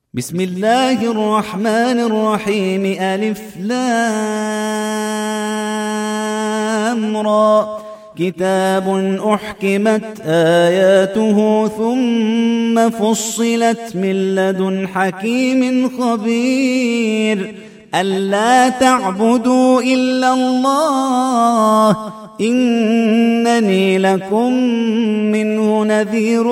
بسم الله الرحمن الرحيم. ألف لام را. كتاب أحكمت آياته ثم فصلت من لدن حكيم خبير. ألا تعبدوا إلا الله إنني لكم منه نذير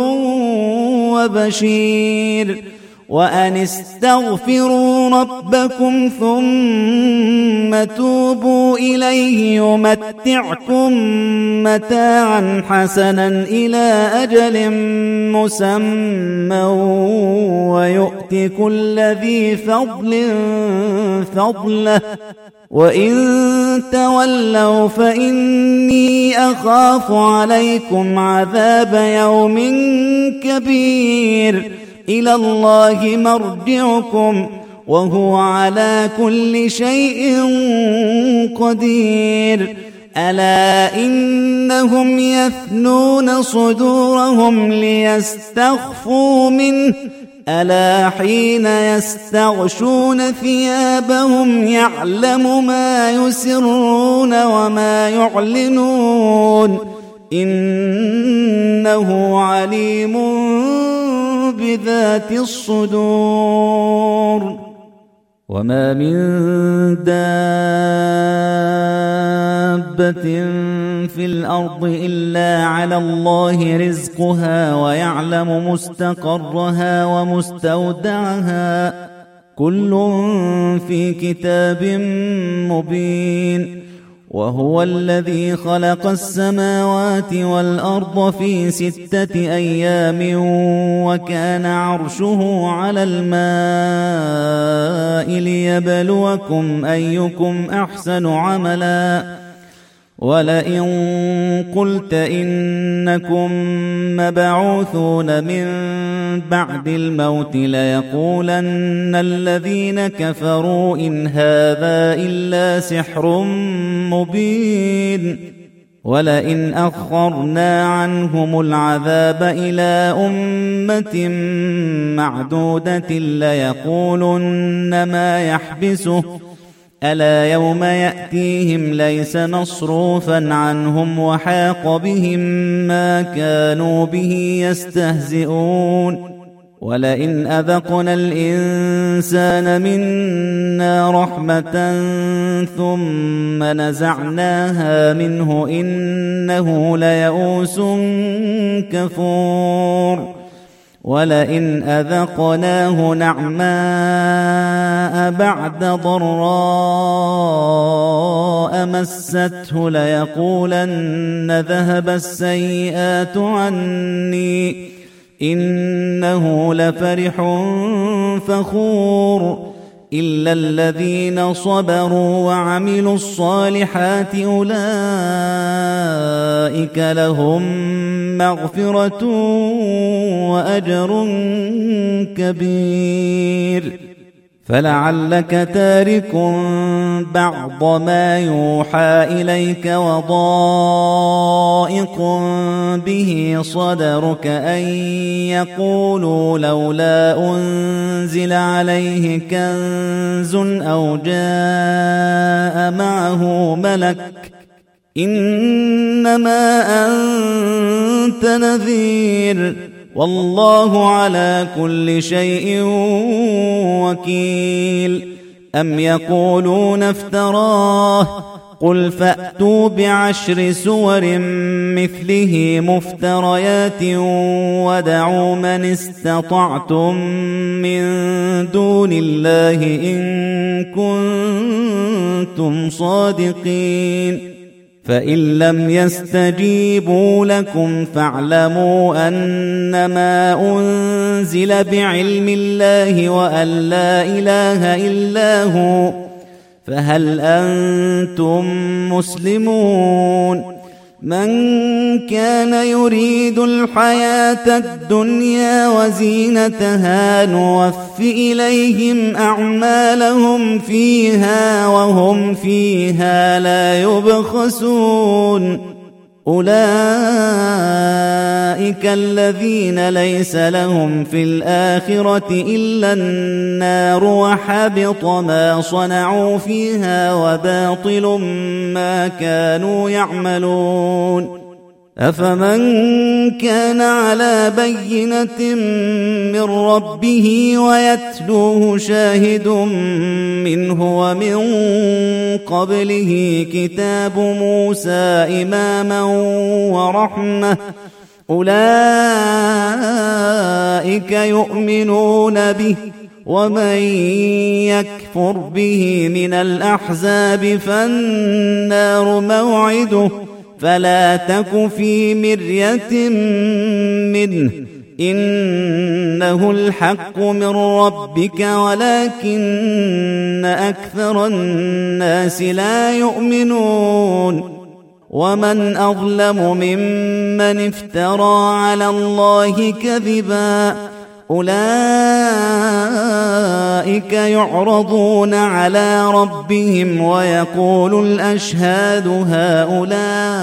وبشير. وأن استغفروا ربكم ثم توبوا إليه يمتعكم متاعا حسنا إلى أجل مسمى ويؤت كل ذي فضل فضله وإن تولوا فإني أخاف عليكم عذاب يوم كبير. إلى الله مرجعكم وهو على كل شيء قدير. ألا إنهم يثنون صدورهم ليستخفوا منه ألا حين يستغشون ثيابهم يعلم ما يسرون وما يعلنون إنه عليم بذات الصدور. وما من دابة في الأرض إلا على الله رزقها ويعلم مستقرها ومستودعها كل في كتاب مبين. وهو الذي خلق السماوات والأرض في 6 أيام وكان عرشه على الماء ليبلوكم أيكم أحسن عملا. ولئن قلت إنكم مبعوثون من بعد الموت ليقولن الذين كفروا إن هذا إلا سحر مبين. ولئن أخرنا عنهم العذاب إلى أمة معدودة ليقولن ما يحبسه ألا يوم يأتيهم ليس مصروفا عنهم وحاق بهم ما كانوا به يستهزئون. ولئن أذقنا الإنسان منا رحمة ثم نزعناها منه إنه ليئوس كفور. ولئن أذقناه نعماء بعد ضراء مسته ليقولن ذهب السيئات عني إنه لفرح فخور. إلا الذين صبروا وعملوا الصالحات أولئك لهم مغفرة وأجر كبير. فلعلك تارك بعض ما يوحى إليك وضائق به صدرك أن يقولوا لولا أنزل عليه كنز أو جاء معه ملك إنما أنت نذير والله على كل شيء وكيل. أم يقولون افتراه قل فأتوا ب10 سور مثله مفتريات ودعوا من استطعتم من دون الله إن كنتم صادقين. فإن لم يستجيبوا لكم فاعلموا أنما أنزل بعلم الله وأن لا إله إلا هو فهل أنتم مسلمون. من كان يريد الحياة الدنيا وزينتها نوف إليهم أعمالهم فيها وهم فيها لا يبخسون. أولئك الذين ليس لهم في الآخرة إلا النار وحبط ما صنعوا فيها وباطل ما كانوا يعملون أفمن كان على بينة من ربه ويتلوه شاهد منه ومن قبله كتاب موسى إماما ورحمة أولئك يؤمنون به ومن يكفر به من الأحزاب فالنار موعده فلا تك في مرية منه إنه الحق من ربك ولكن أكثر الناس لا يؤمنون ومن أظلم ممن افترى على الله كذبا أولئك يعرضون على ربهم ويقول الأشهاد هؤلاء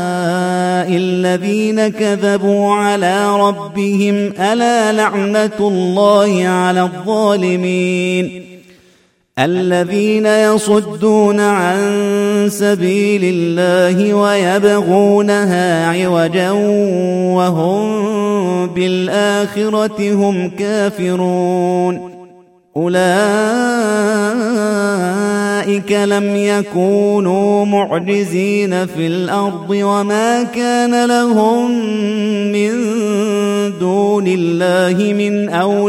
الذين كذبوا على ربهم ألا لعنة الله على الظالمين الذين يصدون عن سبيل الله ويبغونها عوجا وهم بالآخرة هم كافرون أولئك لم يكونوا معجزين في الأرض وما كان لهم من دون الله من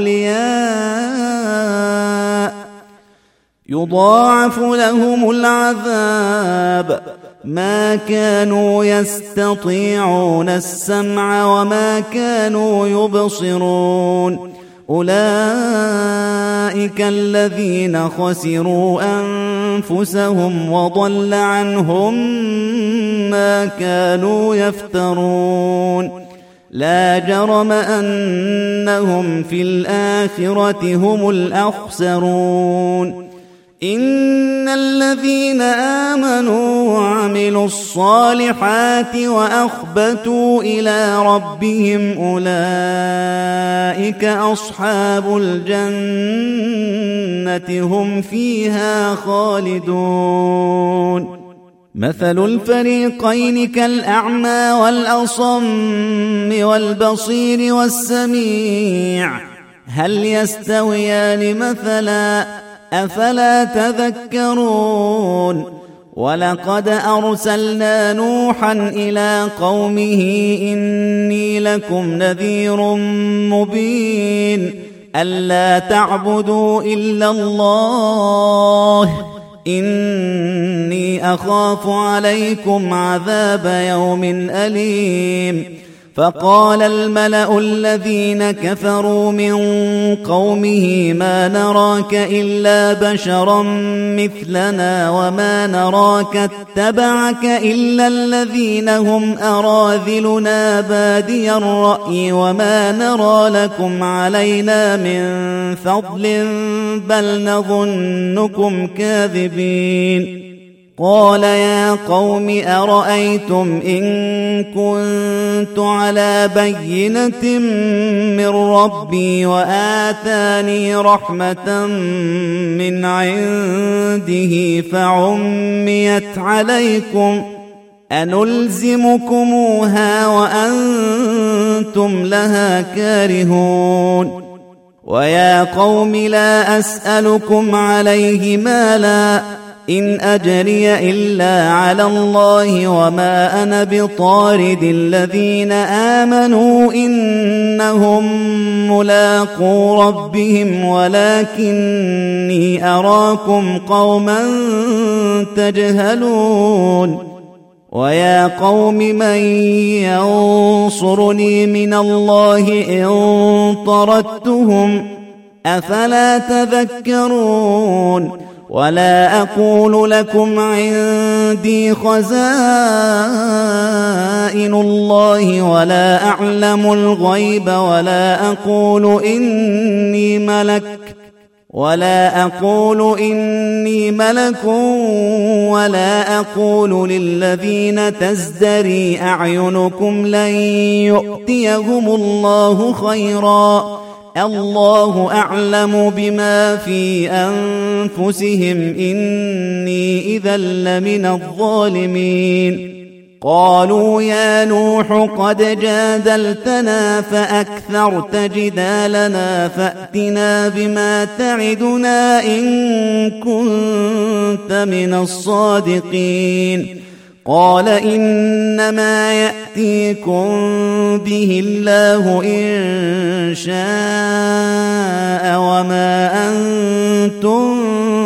أولياء يضاعف لهم العذاب ما كانوا يستطيعون السمع وما كانوا يبصرون أولئك الذين خسروا أنفسهم وضل عنهم ما كانوا يفترون لا جرم أنهم في الآخرة هم الأخسرون إن الذين آمنوا وعملوا الصالحات وأخبتوا إلى ربهم أولئك أصحاب الجنة هم فيها خالدون مثل الفريقين كالأعمى والأصم والبصير والسميع هل يستويان مثلا أفلا تذكرون ولقد أرسلنا نوحا إلى قومه إني لكم نذير مبين ألا تعبدوا إلا الله إني أخاف عليكم عذاب يوم أليم فقال الملأ الذين كفروا من قومه ما نراك إلا بشرا مثلنا وما نراك اتبعك إلا الذين هم أراذلنا بادي الرأي وما نرى لكم علينا من فضل بل نظنكم كاذبين قال يا قوم أرأيتم إن كنت على بينة من ربي وآتاني رحمة من عنده فعميت عليكم أنلزمكموها وأنتم لها كارهون ويا قوم لا أسألكم عليه مالا إن أجري إلا على الله وما أنا بطارد الذين آمنوا إنهم ملاقو ربهم ولكني أراكم قوما تجهلون ويا قوم من ينصرني من الله إن طردتهم أفلا تذكرون ولا أقول لكم عندي خزائن الله ولا أعلم الغيب ولا أقول إني ملك ولا أقول إني ملك ولا أقول للذين تزدري أعينكم لن يؤتيهم الله خيرا الله أعلم بما في أنفسهم إني إذا لمن الظالمين قالوا يا نوح قد جادلتنا فأكثرت جدالنا فأتنا بما تعدنا إن كنت من الصادقين قال إنما يأتيكم به الله إن شاء وما أنتم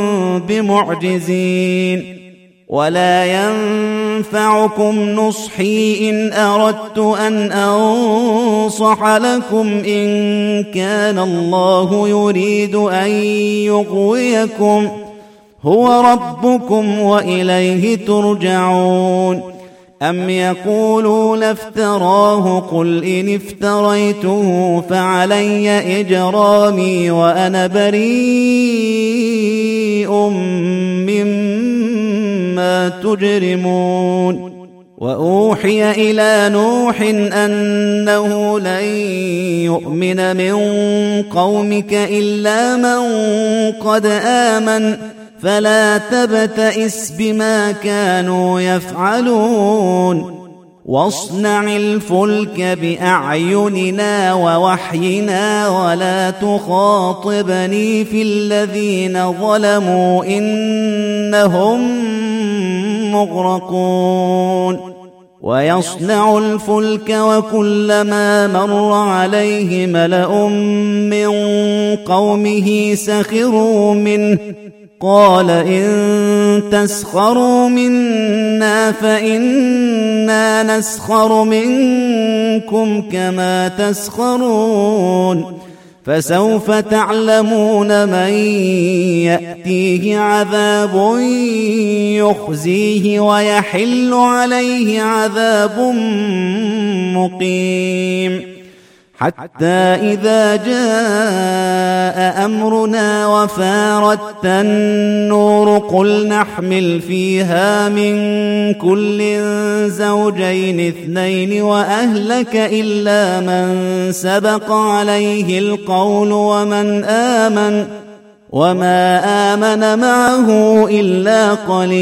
بمعجزين ولا ينفعكم نصحي إن أردت أن أنصح لكم إن كان الله يريد أن يغويكم هو ربكم وإليه ترجعون أم يقولون افتراه قل إن افتريته فعلي إجرامي وأنا بريء مما تجرمون وأوحي إلى نوح أنه لن يؤمن من قومك إلا من قد آمن فلا تبتئس بما كانوا يفعلون واصنع الفلك بأعيننا ووحينا ولا تخاطبني في الذين ظلموا إنهم مغرقون ويصنع الفلك وكلما مر عليه ملأ من قومه سخروا منه قال إن تسخروا منا فإنا نسخر منكم كما تسخرون فسوف تعلمون من يأتيه عذاب يخزيه ويحل عليه عذاب مقيم حتى إذا جاء أمرنا وفارت النور قل نحمل فيها من كل زوجين اثنين وأهلك إلا من سبق عليه القول وما آمن معه إلا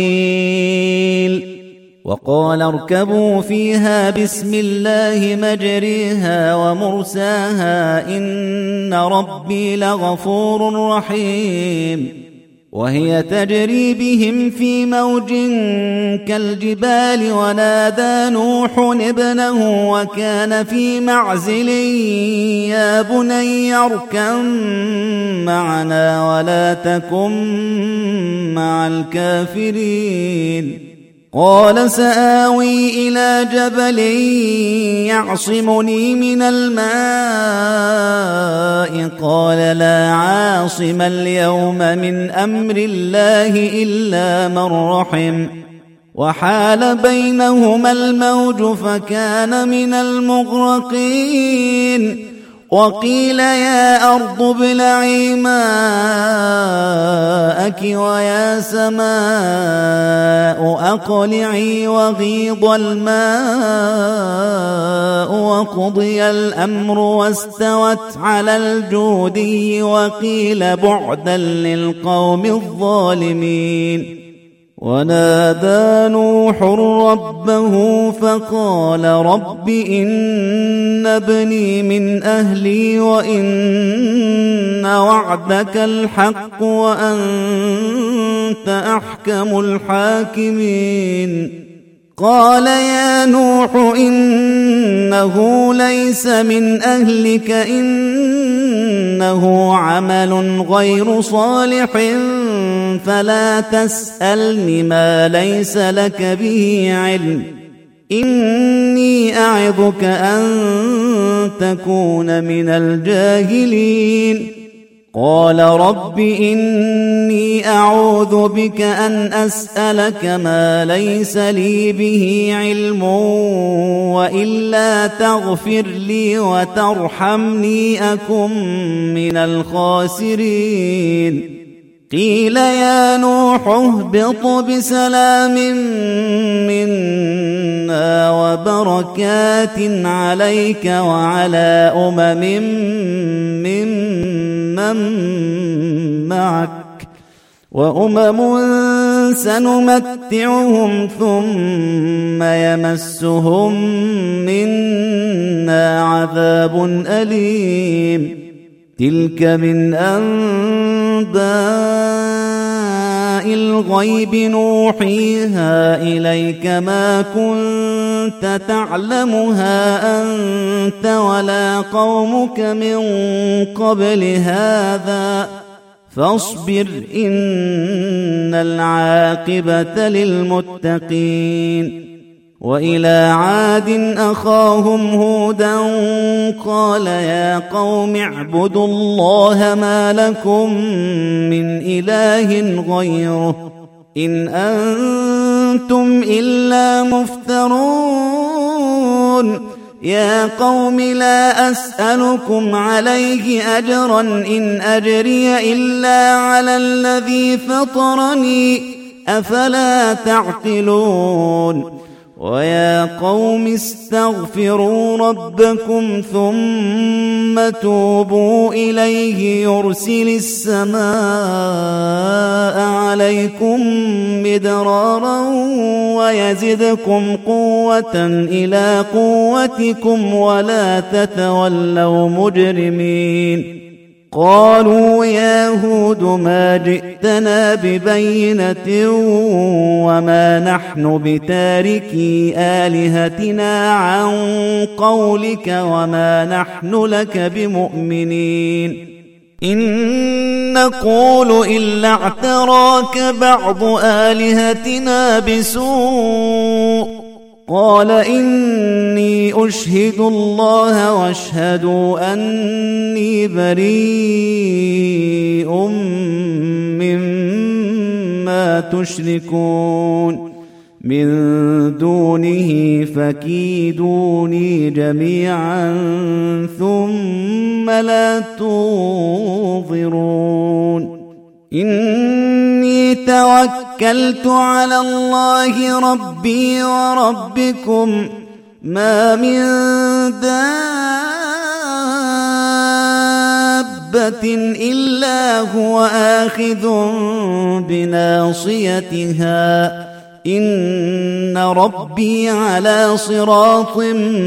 قليل وقال اركبوا فيها بسم الله مجريها ومرساها إن ربي لغفور رحيم وهي تجري بهم في موج كالجبال ونادى نوح ابنه وكان في معزل يا بني اركب معنا ولا تكن مع الكافرين قال سآوي إلى جبل يعصمني من الماء قال لا عاصم اليوم من أمر الله إلا من رحم وحال بينهما الموج فكان من المغرقين وقيل يا أرض ابلعي ماءك ويا سماء أقلعي وغيض الماء وقضي الأمر واستوت على الجودي وقيل بعدا للقوم الظالمين ونادى نوح ربه فقال رب إن ابني من أهلي وإن وعدك الحق وأنت أحكم الحاكمين قال يا نوح إنه ليس من أهلك إنه عمل غير صالح فلا تسألني ما ليس لك به علم إني أعظك أن تكون من الجاهلين قال رب إني أعوذ بك أن أسألك ما ليس لي به علم وإلا تغفر لي وترحمني أكن من الخاسرين قيل يا نوح اهبط بسلام منا وبركات عليك وعلى ممن معك وأمم سنمتعهم ثم يمسهم منا عذاب أليم تلك من أنباء الغيب نوحيها إليك ما كنت تعلمها أنت ولا قومك من قبل هذا فاصبر إن العاقبة للمتقين وإلى عاد أخاهم هودا قال يا قوم اعبدوا الله ما لكم من إله غيره إن أنتم إلا مفترون يا قوم لا أسألكم عليه أجرا إن أجري إلا على الذي فطرني أفلا تعقلون ويا قوم استغفروا ربكم ثم توبوا إليه يرسل السماء عليكم مدرارا ويزدكم قوة إلى قوتكم ولا تتولوا مجرمين قالوا يا هود ما جئتنا ببينة وما نحن بتاركي آلهتنا عن قولك وما نحن لك بمؤمنين إن نقول إلا اعتراك بعض آلهتنا بسوء قال إني أشهد الله واشهدوا أني بريء مما تشركون من دونه فكيدوني جميعا ثم لا تنظرون إني توكلت على الله ربي وربكم ما من دابة إلا هو آخذ بناصيتها إن ربي على صراط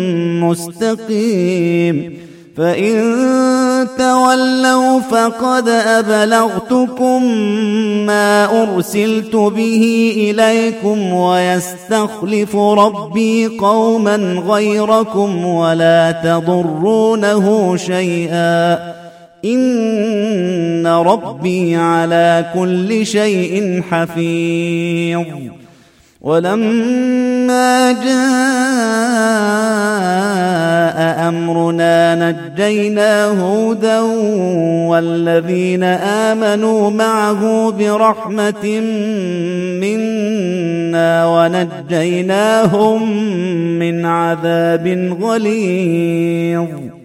مستقيم فإن تولوا فقد أبلغتكم ما أرسلت به إليكم ويستخلف ربي قوما غيركم ولا تضرونه شيئا إن ربي على كل شيء حفيظ ولما جاء أمرنا نجينا هودا والذين آمنوا معه برحمة منا ونجيناهم من عذاب غليظ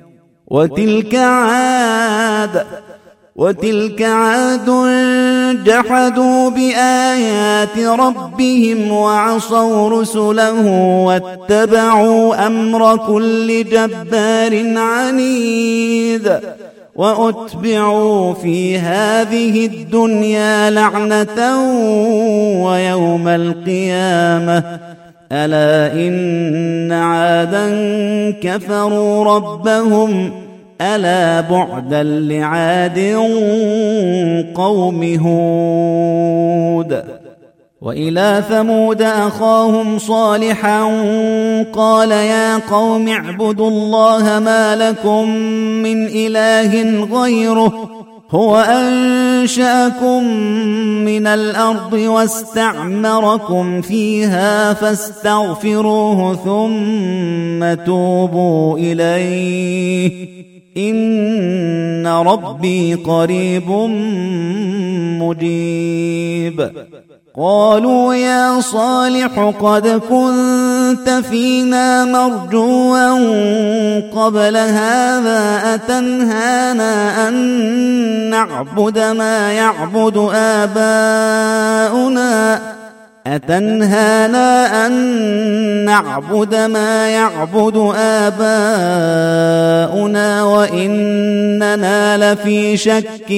وتلك عاد جحدوا بآيات ربهم وعصوا رسله واتبعوا أمر كل جبار عنيد وأتبعوا في هذه الدنيا لعنة ويوم القيامة ألا إن عادا كفروا ربهم ألا بعدا لعاد قوم هود وإلى ثمود أخاهم صالحا قال يا قوم اعبدوا الله ما لكم من إله غيره هو أنشأكم من الأرض واستعمركم فيها فاستغفروه ثم توبوا إليه إن ربي قريب مجيب. قالوا يا صالح قد كنت فينا مرجوا قبل هذا أتنهانا أن نعبد ما يعبد آباؤنا وإننا لفي شك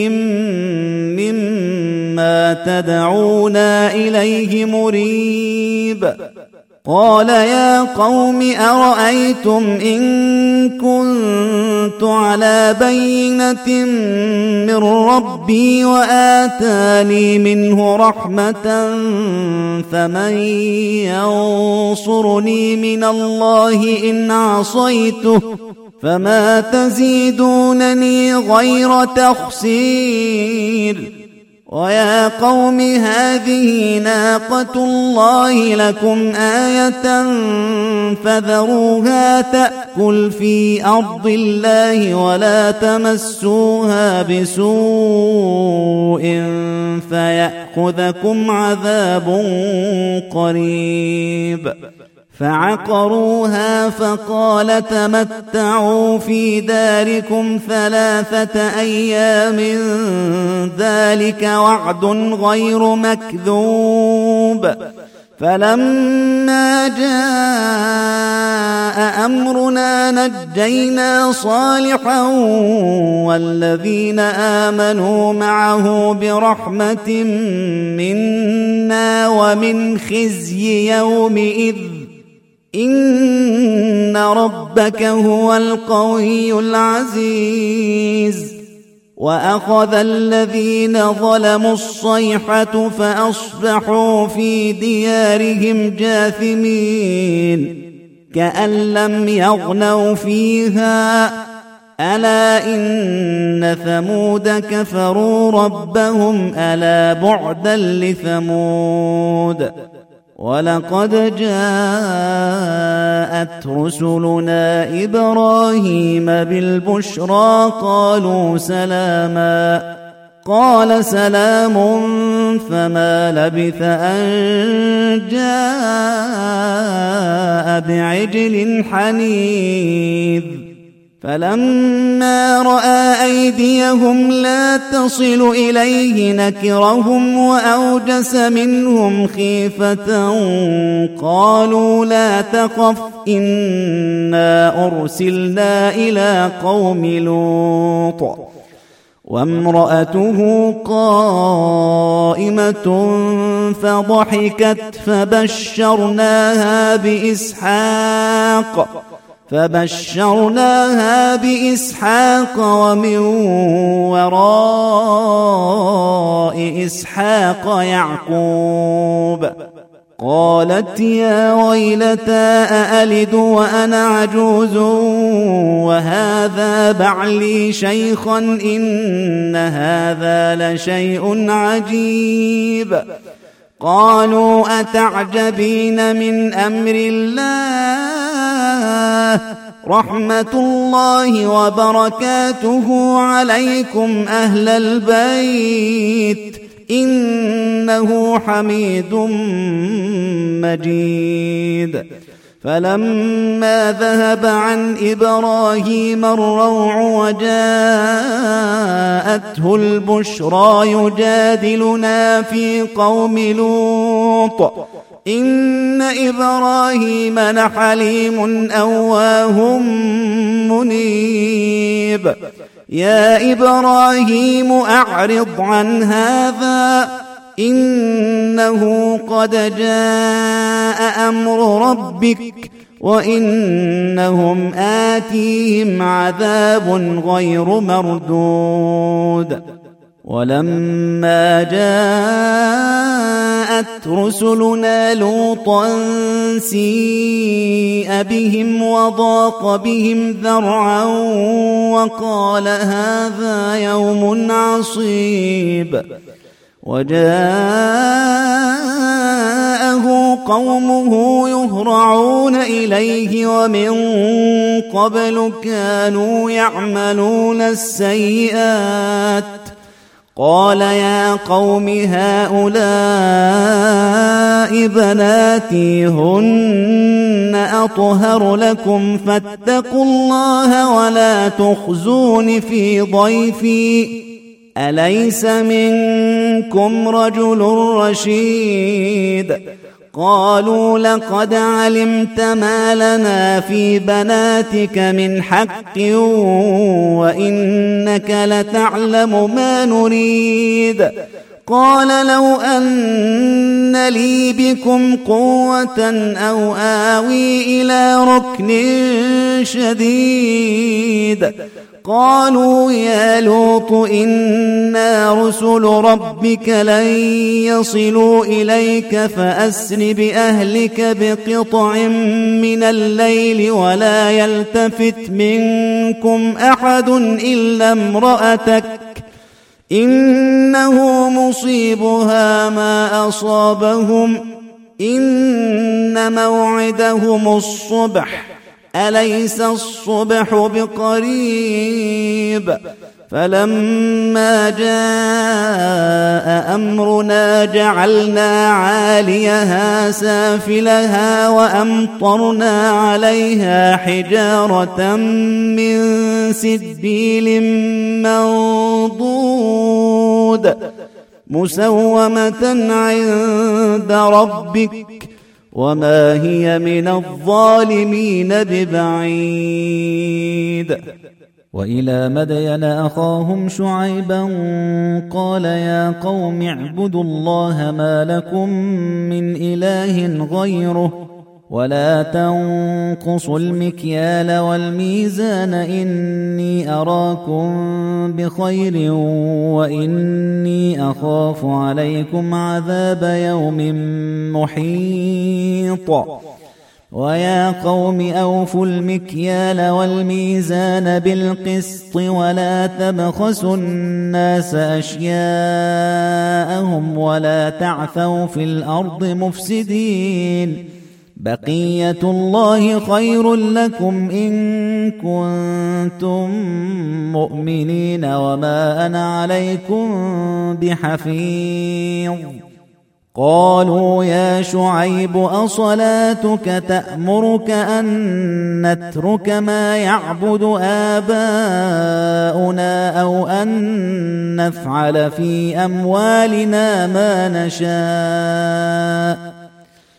مما تدعونا إليه مريب. قال يا قوم أرأيتم إن كنت على بينة من ربي وآتاني منه رحمة فمن ينصرني من الله إن عصيته فما تزيدونني غير تخسير. ويا قوم هذه ناقة الله لكم آية فذروها تأكل في أرض الله ولا تمسوها بسوء فيأخذكم عذاب قريب. فعقروها فقال تمتعوا في داركم 3 أيام ذلك وعد غير مكذوب. فلما جاء أمرنا نجينا صالحا والذين آمنوا معه برحمة منا ومن خزي يومئذ إن ربك هو القوي العزيز. وأخذ الذين ظلموا الصيحة فأصبحوا في ديارهم جاثمين كأن لم يغنوا فيها ألا إن ثمود كفروا ربهم ألا بعدا لثمود. ولقد جاءت رسلنا إبراهيم بالبشرى قالوا سلاما قال سلام فما لبث أن جاء بعجل حنيذ. فلما رأى أيديهم لا تصل إليه نكرهم وأوجس منهم خيفة قالوا لا تخف إنا أرسلنا إلى قوم لوط. وامرأته قائمة فضحكت فبشرناها بإسحاق ومن وراء إسحاق يعقوب. قالت يا ويلتى أألد وأنا عجوز وهذا بعلي شيخا إن هذا لشيء عجيب. قالوا أتعجبين من أمر الله رحمة الله وبركاته عليكم أهل البيت إنه حميد مجيد. فلما ذهب عن إبراهيم الروع وجاءته البشرى يجادلنا في قوم لوط إن إبراهيم لحليم أواه منيب. يا إبراهيم أعرض عن هذا إنه قد جاء أمر ربك وإنهم آتيهم عذاب غير مردود. ولما جاءت رسلنا لوطا سيء بهم وضاق بهم ذرعا وقال هذا يوم عصيب. وجاءه قومه يهرعون إليه ومن قبل كانوا يعملون السيئات قال يا قوم هؤلاء بناتي هن أطهر لكم فاتقوا الله ولا تخزون في ضيفي أليس منكم رجل رشيد قالوا لقد علمت ما لنا في بناتك من حق وإنك لتعلم ما نريد قال لو أن لي بكم قوة أو آوي إلى ركن شديد قالوا يا لوط إنا رسل ربك لن يصلوا إليك فأسر بأهلك بقطع من الليل ولا يلتفت منكم أحد إلا امرأتك إنه مصيبها ما أصابهم إن موعدهم الصبح أليس الصبح بقريب فلما جاء أمرنا جعلنا عاليها سافلها وأمطرنا عليها حجارة من سجيل منضود مسومة عند ربك وما هي من الظالمين ببعيد وإلى مدين أخاهم شعيبا قال يا قوم اعبدوا الله ما لكم من إله غيره ولا تنقصوا المكيال والميزان إني أراكم بخير وإني أخاف عليكم عذاب يوم محيط ويا قوم أوفوا المكيال والميزان بالقسط ولا تبخسوا الناس أشياءهم ولا تعثوا في الأرض مفسدين بقية الله خير لكم إن كنتم مؤمنين وما أنا عليكم بحفيظ قالوا يا شعيب أصلاتك تأمرك أن نترك ما يعبد آباؤنا أو أن نفعل في أموالنا ما نشاء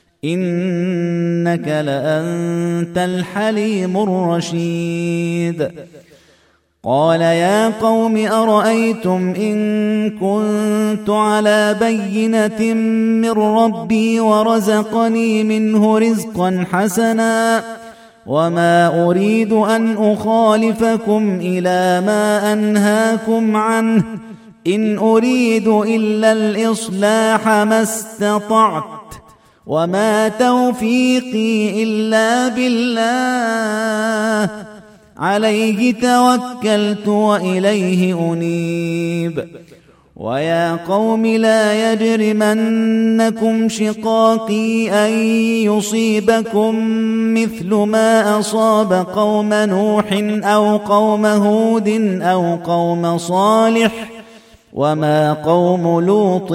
إنك لأنت الحليم الرشيد قال يا قوم أرأيتم إن كنت على بينة من ربي ورزقني منه رزقا حسنا وما أريد أن أخالفكم إلى ما أنهاكم عنه إن أريد إلا الإصلاح ما استطعت وما توفيقي إلا بالله عليه توكلت وإليه أنيب ويا قوم لا يجرمنكم شقاقي أن يصيبكم مثل ما أصاب قوم نوح أو قوم هود أو قوم صالح وما قوم لوط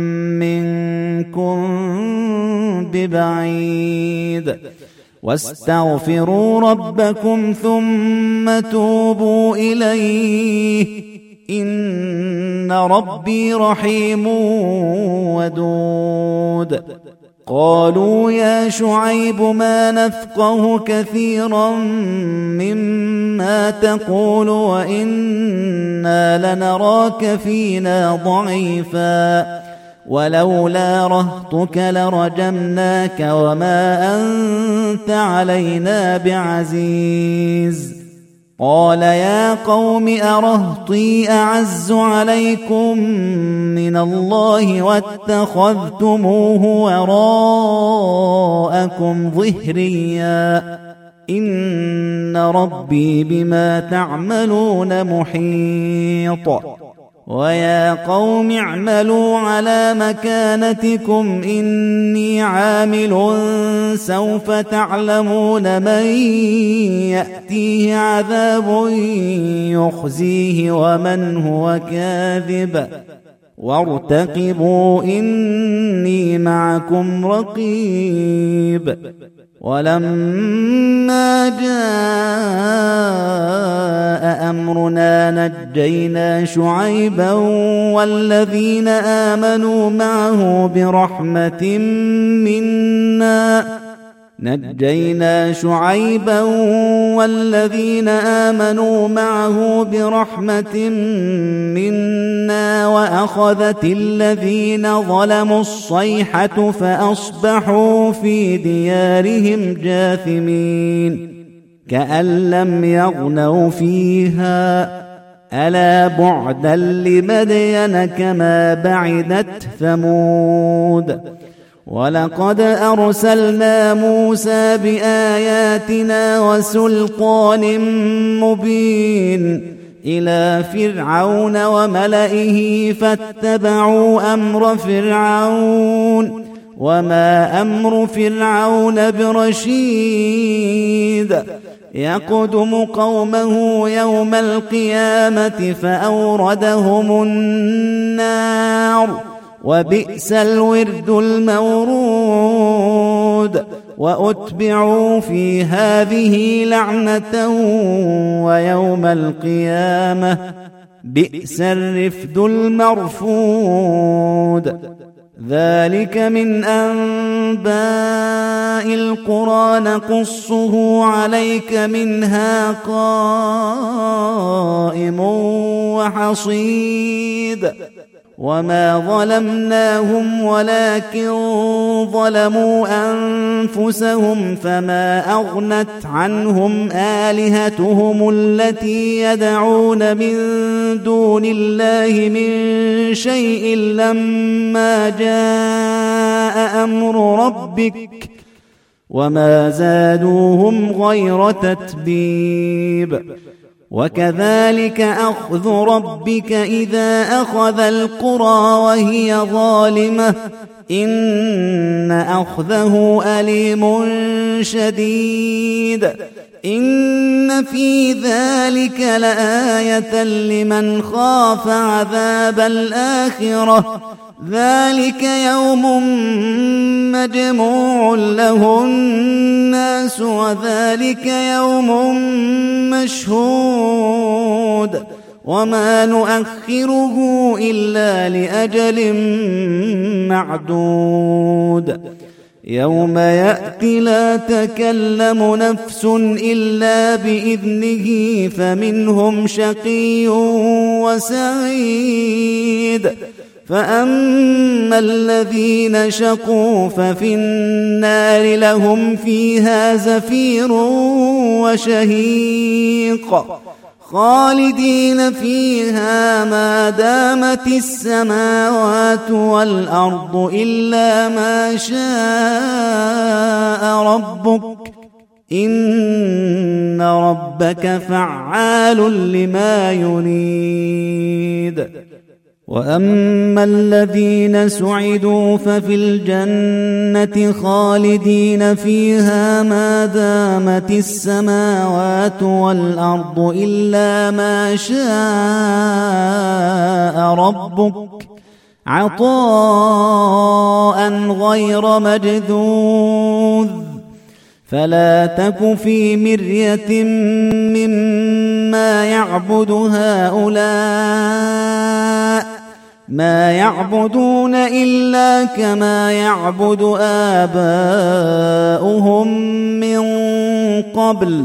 منكم ببعيد واستغفروا ربكم ثم توبوا إليه إن ربي رحيم ودود قالوا يا شعيب ما نفقه كثيرا مما تقول وإنا لنراك فينا ضعيفا ولولا رهطك لرجمناك وما أنت علينا بعزيز قال يا قوم أرهطي أعز عليكم من الله واتخذتموه وراءكم ظهريا إن ربي بما تعملون محيط ويا قوم اعملوا على مكانتكم إني عامل سوف تعلمون من يأتيه عذاب يخزيه ومن هو كاذب وارتقبوا إني معكم رقيب. ولما جاء أمرنا نجينا شعيبا والذين آمنوا معه برحمة منا وأخذت الذين ظلموا الصيحة فأصبحوا في ديارهم جاثمين كأن لم يغنوا فيها ألا بعدا لمدين كما بعدت ثمود. ولقد أرسلنا موسى بآياتنا وسلطان مبين إلى فرعون وملئه فاتبعوا أمر فرعون وما أمر فرعون برشيد يقدم قومه يوم القيامة فأوردهم النار وبئس الورد المورود وأتبعوا في هذه لعنة ويوم القيامة بئس الرفد المرفود. ذلك من أنباء القرى نقصه عليك منها قائم وحصيد. وما ظلمناهم ولكن ظلموا أنفسهم فما أغنت عنهم آلهتهم التي يدعون من دون الله من شيء لما جاء أمر ربك وما زادوهم غير تتبيب. وكذلك أخذ ربك إذا أخذ القرى وهي ظالمة إن أخذه أليم شديد. إن في ذلك لآية لمن خاف عذاب الآخرة ذلك يوم مجموع له الناس وذلك يوم مشهود وما نؤخره إلا لأجل معدود. يوم يأتي لا تكلم نفس إلا بإذنه فمنهم شقي وسعيد. فأما الذين شقوا ففي النار لهم فيها زفير وشهيق خالدين فيها ما دامت السماوات والأرض إلا ما شاء ربك إن ربك فعال لما يريد. وأما الذين سعدوا ففي الجنة خالدين فيها ما دامت السماوات والأرض إلا ما شاء ربك عطاء غير مجذوذ. فلا تك في مرية مما يعبد هؤلاء ما يعبدون إلا كما يعبد آباؤهم من قبل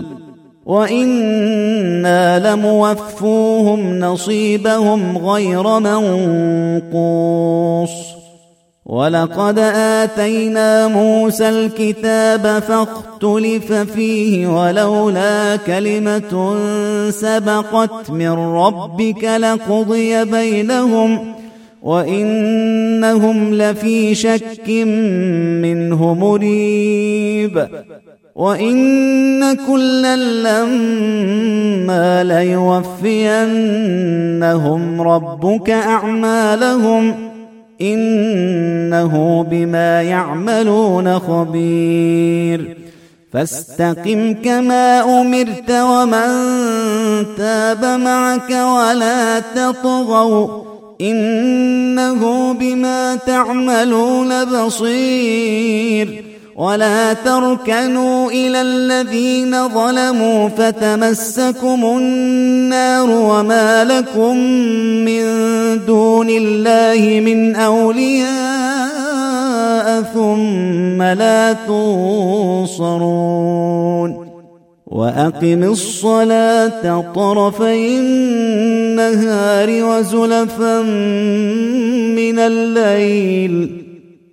وإنا لموفوهم نصيبهم غير منقوص. ولقد آتينا موسى الكتاب فاختلف فيه ولولا كلمة سبقت من ربك لقضي بينهم وإنهم لفي شك منه مريب. وإن كلا لما ليوفينهم ربك أعمالهم إنه بما يعملون خبير فاستقم كما أمرت ومن تاب معك ولا تطغوا إنه بما تعملون بصير ولا تركنوا إلى الذين ظلموا فتمسكم النار وما لكم من دون الله من أولياء ثم لا تنصرون وأقم الصلاة طرفي النهار وزلفا من الليل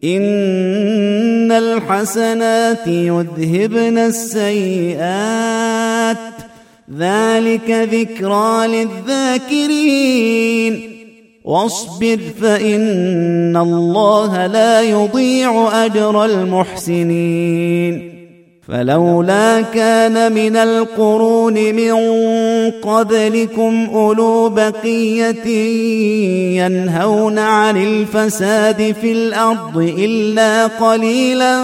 إن الحسنات يذهبن السيئات ذلك ذكرى للذاكرين واصبر فإن الله لا يضيع أجر المحسنين فلولا كان من القرون من قبلكم أولو بقية ينهون عن الفساد في الأرض إلا قليلا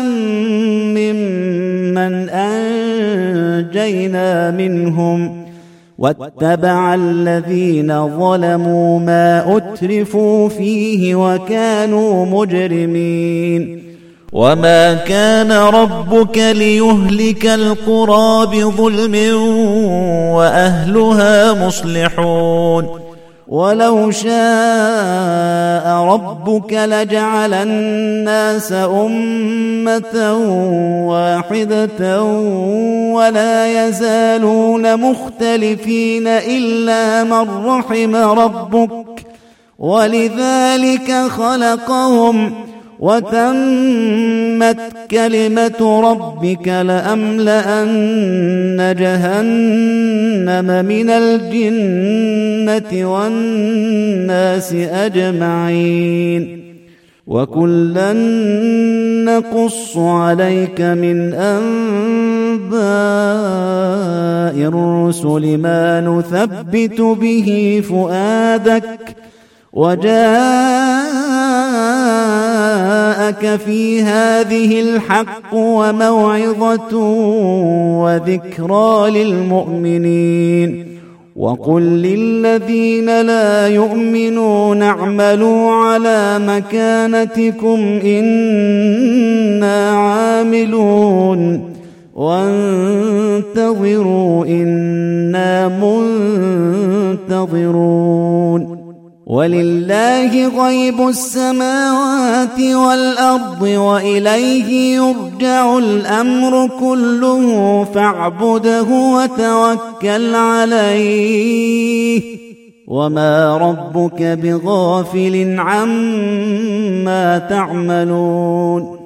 ممن أنجينا منهم واتبع الذين ظلموا ما أترفوا فيه وكانوا مجرمين وما كان ربك ليهلك القرى بظلم وأهلها مصلحون ولو شاء ربك لجعل الناس أمة واحدة ولا يزالون مختلفين إلا من رحم ربك ولذلك خلقهم وتمت كلمة ربك لأملأن جهنم من الجنة والناس أجمعين وكلا نقص عليك من أنباء الرسل ما نثبت به فؤادك وجاءك في هذه الحق وموعظة وذكرى للمؤمنين وقل للذين لا يؤمنون اعملوا على مكانتكم إنا عاملون وانتظروا إنا منتظرون ولله غيب السماوات والأرض وإليه يرجع الأمر كله فاعبده وتوكل عليه وما ربك بغافل عما تعملون